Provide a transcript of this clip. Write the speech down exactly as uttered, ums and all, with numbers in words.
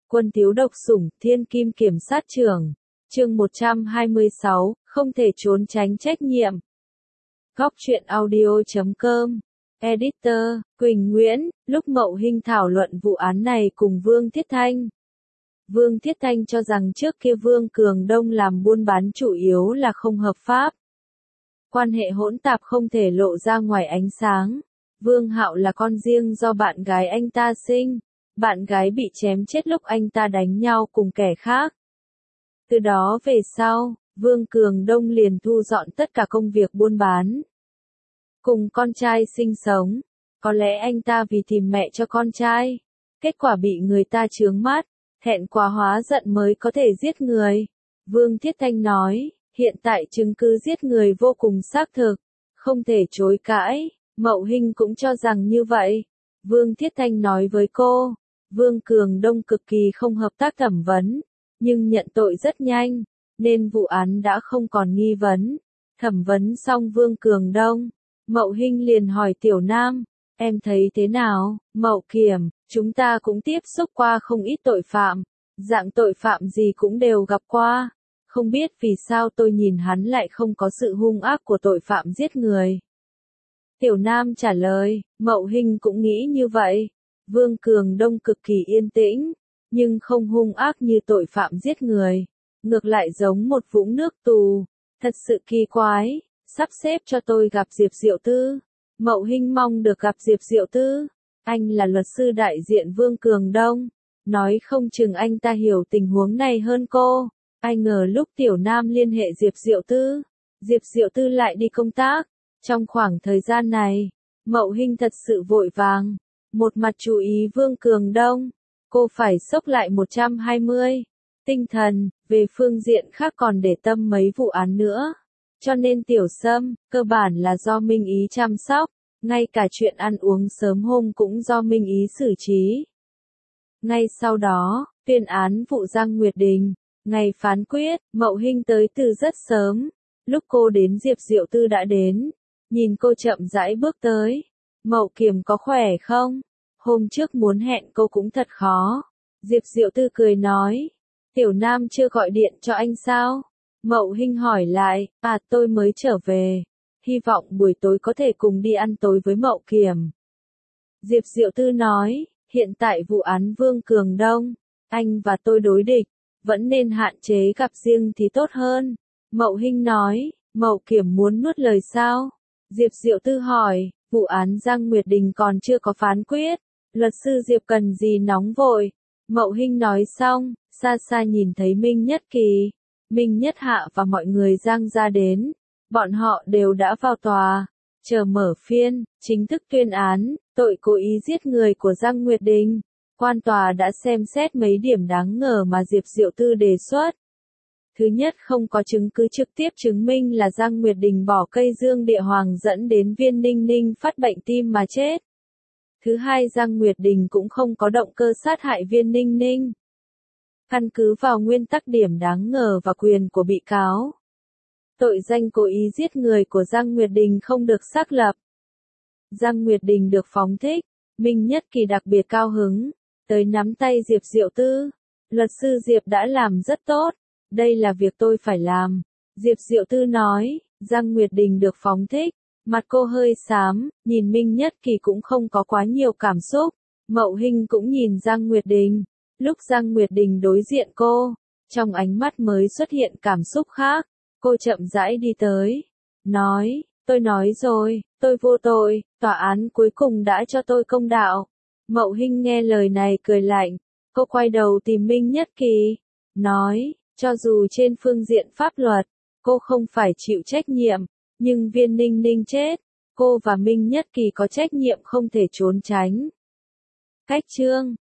Quân Tiếu độc sủng, Thiên Kim Kiểm sát trưởng. Chương một trăm hai mươi sáu, không thể trốn tránh trách nhiệm. Góc truyện audio chấm com. Editor, Quỳnh Nguyễn, lúc Mậu Hinh thảo luận vụ án này cùng Vương Thiết Thanh. Vương Thiết Thanh cho rằng trước kia Vương Cường Đông làm buôn bán chủ yếu là không hợp pháp. Quan hệ hỗn tạp không thể lộ ra ngoài ánh sáng. Vương Hạo là con riêng do bạn gái anh ta sinh. Bạn gái bị chém chết lúc anh ta đánh nhau cùng kẻ khác. Từ đó về sau, Vương Cường Đông liền thu dọn tất cả công việc buôn bán. Cùng con trai sinh sống. Có lẽ anh ta vì tìm mẹ cho con trai. Kết quả bị người ta chướng mắt. Thẹn quá hóa giận mới có thể giết người. Vương Thiết Thanh nói, hiện tại chứng cứ giết người vô cùng xác thực. Không thể chối cãi. Mậu Hinh cũng cho rằng như vậy. Vương Thiết Thanh nói với cô, Vương Cường Đông cực kỳ không hợp tác thẩm vấn, nhưng nhận tội rất nhanh, nên vụ án đã không còn nghi vấn. Thẩm vấn xong Vương Cường Đông, Mậu Hinh liền hỏi Tiểu Nam, em thấy thế nào? Mậu Kiểm, chúng ta cũng tiếp xúc qua không ít tội phạm, dạng tội phạm gì cũng đều gặp qua. Không biết vì sao tôi nhìn hắn lại không có sự hung ác của tội phạm giết người. Tiểu Nam trả lời, Mậu Hinh cũng nghĩ như vậy. Vương Cường Đông cực kỳ yên tĩnh, nhưng không hung ác như tội phạm giết người. Ngược lại giống một vũng nước tù. Thật sự kỳ quái, sắp xếp cho tôi gặp Diệp Diệu Tư. Mậu Hinh mong được gặp Diệp Diệu Tư. Anh là luật sư đại diện Vương Cường Đông. Nói không chừng anh ta hiểu tình huống này hơn cô. Ai ngờ lúc Tiểu Nam liên hệ Diệp Diệu Tư, Diệp Diệu Tư lại đi công tác. Trong khoảng thời gian này, Mậu Hinh thật sự vội vàng. Một mặt chú ý Vương Cường Đông, cô phải xốc lại một trăm hai mươi. Tinh thần, về phương diện khác còn để tâm mấy vụ án nữa. Cho nên Tiểu Sâm, cơ bản là do Minh Ý chăm sóc, ngay cả chuyện ăn uống sớm hôm cũng do Minh Ý xử trí. Ngay sau đó, tuyên án vụ Giang Nguyệt Đình, ngày phán quyết, Mậu Hinh tới từ rất sớm. Lúc cô đến Diệp Diệu Tư đã đến, nhìn cô chậm rãi bước tới. Mậu Kiểm có khỏe không? Hôm trước muốn hẹn cô cũng thật khó. Diệp Diệu Tư cười nói. Tiểu Nam chưa gọi điện cho anh sao? Mậu Hinh hỏi lại, à tôi mới trở về. Hy vọng buổi tối có thể cùng đi ăn tối với Mậu Kiểm. Diệp Diệu Tư nói, hiện tại vụ án Vương Cường Đông, anh và tôi đối địch, vẫn nên hạn chế gặp riêng thì tốt hơn. Mậu Hinh nói, Mậu Kiểm muốn nuốt lời sao? Diệp Diệu Tư hỏi, vụ án Giang Nguyệt Đình còn chưa có phán quyết, luật sư Diệp cần gì nóng vội. Mậu Hinh nói xong, xa xa nhìn thấy Minh Nhất Kỳ, Minh Nhất Hạ và mọi người Giang gia đến, bọn họ đều đã vào tòa, chờ mở phiên, chính thức tuyên án, tội cố ý giết người của Giang Nguyệt Đình. Quan tòa đã xem xét mấy điểm đáng ngờ mà Diệp Diệu Tư đề xuất. Thứ nhất, không có chứng cứ trực tiếp chứng minh là Giang Nguyệt Đình bỏ cây dương địa hoàng dẫn đến Viên Ninh Ninh phát bệnh tim mà chết. Thứ hai, Giang Nguyệt Đình cũng không có động cơ sát hại Viên Ninh Ninh. Căn cứ vào nguyên tắc điểm đáng ngờ và quyền của bị cáo, tội danh cố ý giết người của Giang Nguyệt Đình không được xác lập. Giang Nguyệt Đình được phóng thích, Minh Nhất Kỳ đặc biệt cao hứng, tới nắm tay Diệp Diệu Tư. Luật sư Diệp đã làm rất tốt. Đây là việc tôi phải làm. Diệp Diệu Tư nói, Giang Nguyệt Đình được phóng thích. Mặt cô hơi xám, nhìn Minh Nhất Kỳ cũng không có quá nhiều cảm xúc. Mậu Hinh cũng nhìn Giang Nguyệt Đình. Lúc Giang Nguyệt Đình đối diện cô, trong ánh mắt mới xuất hiện cảm xúc khác. Cô chậm rãi đi tới. Nói, tôi nói rồi, tôi vô tội, tòa án cuối cùng đã cho tôi công đạo. Mậu Hinh nghe lời này cười lạnh. Cô quay đầu tìm Minh Nhất Kỳ. Nói, cho dù trên phương diện pháp luật, cô không phải chịu trách nhiệm, nhưng Viên Ninh Ninh chết, cô và Minh Nhất Kỳ có trách nhiệm không thể trốn tránh. Cách chương